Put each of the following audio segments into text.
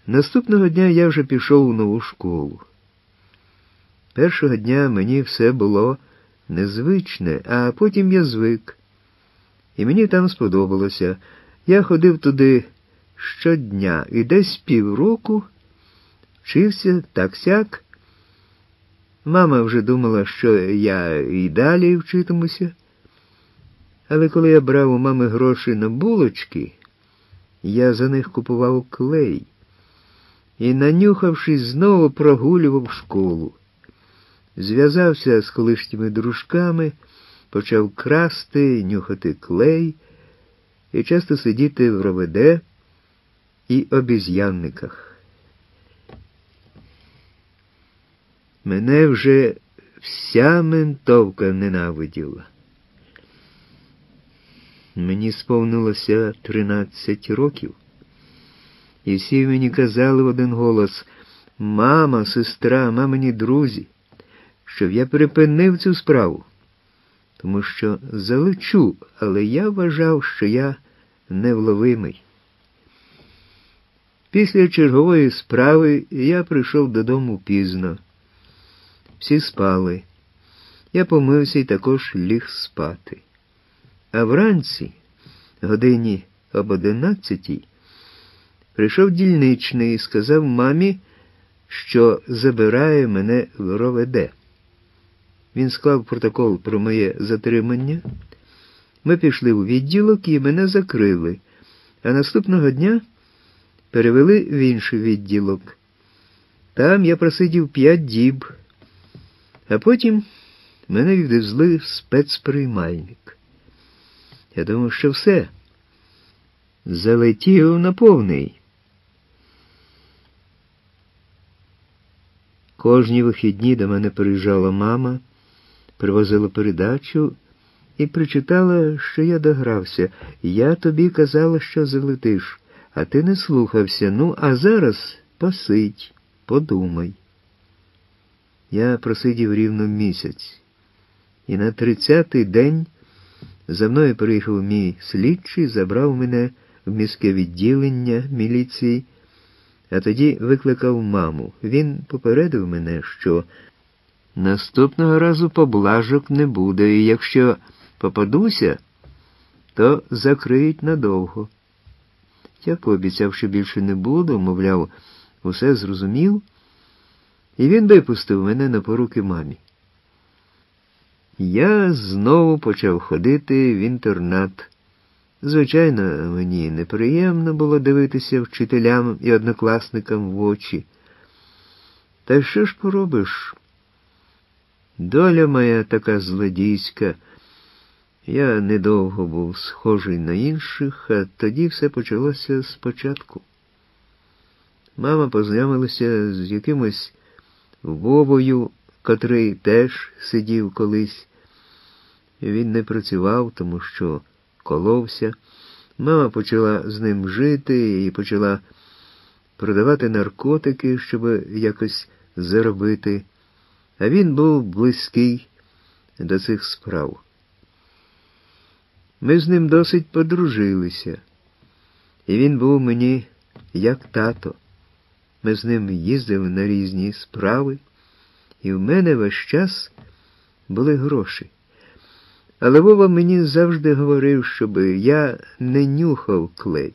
Наступного дня я вже пішов у нову школу. Першого дня мені все було незвичне, а потім я звик. І мені там сподобалося. Я ходив туди щодня і десь півроку вчився так-сяк. Мама вже думала, що я і далі вчитимуся. Але коли я брав у мами гроші на булочки, я за них купував клей. І, нанюхавшись, знову прогулював школу. Зв'язався з колишніми дружками, почав красти, нюхати клей і часто сидіти в РОВД і обіз'янниках. Мене вже вся ментовка ненавиділа. Мені сповнилося 13 років. І всі мені казали в один голос: «Мама, сестра, мамині друзі», щоб я припинив цю справу, тому що залечу, але я вважав, що я невловимий. Після чергової справи я прийшов додому пізно. Всі спали. Я помився і також ліг спати. А вранці, годині об 11-й, прийшов дільничний і сказав мамі, що забирає мене в РОВД. Він склав протокол про моє затримання. Ми пішли у відділок і мене закрили, а наступного дня перевели в інший відділок. Там я просидів 5 діб, а потім мене відвезли в спецприймальник. Я думав, що все. Залетів на повний. Кожні вихідні до мене приїжджала мама, привозила передачу і причитала, що я догрався. Я тобі казала, що залетиш, а ти не слухався. Ну, а зараз посидь, подумай. Я просидів рівно місяць. І на 30-й день за мною приїхав мій слідчий, забрав мене в міське відділення міліції, а тоді викликав маму. Він попередив мене, що наступного разу поблажок не буде, і якщо попадуся, то закриють надовго. Я пообіцяв, що більше не буду, мовляв, усе зрозумів, і він випустив мене на поруки мамі. Я знову почав ходити в інтернат. Звичайно, мені неприємно було дивитися вчителям і однокласникам в очі. Та що ж поробиш? Доля моя така злодійська. Я недовго був схожий на інших, а тоді все почалося спочатку. Мама познайомилася з якимось Вовою, котрий теж сидів колись. Він не працював, тому що коловся. Мама почала з ним жити і почала продавати наркотики, щоб якось заробити. А він був близький до цих справ. Ми з ним досить подружилися. І він був мені як тато. Ми з ним їздили на різні справи, і в мене весь час були гроші. Але Вова мені завжди говорив, щоб я не нюхав клей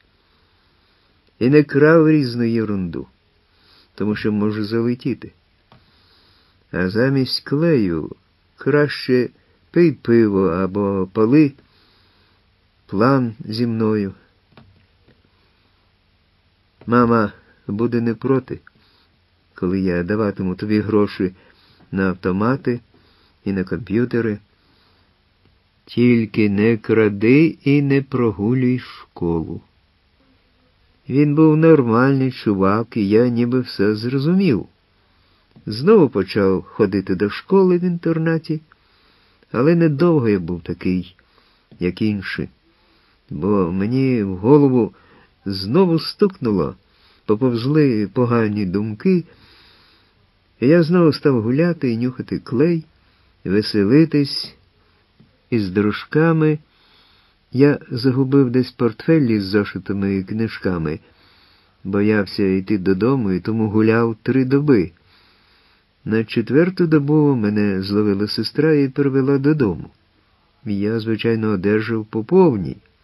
і не крав різну єрунду, тому що можу залетіти. А замість клею краще пий пиво або пали план зі мною. Мама буде не проти, коли я даватиму тобі гроші на автомати і на комп'ютери. Тільки не кради і не прогулюй школу. Він був нормальний чувак, і я ніби все зрозумів. Знову почав ходити до школи в інтернаті, але недовго я був такий, як інші, бо мені в голову знову стукнуло, поповзли погані думки, і я знову став гуляти і нюхати клей, веселитись із дружками. Я загубив десь портфель із зошитами і книжками. боявся йти додому і тому гуляв 3 доби. На 4-ту добу мене зловила сестра і привела додому. Я, звичайно, одержав по повній.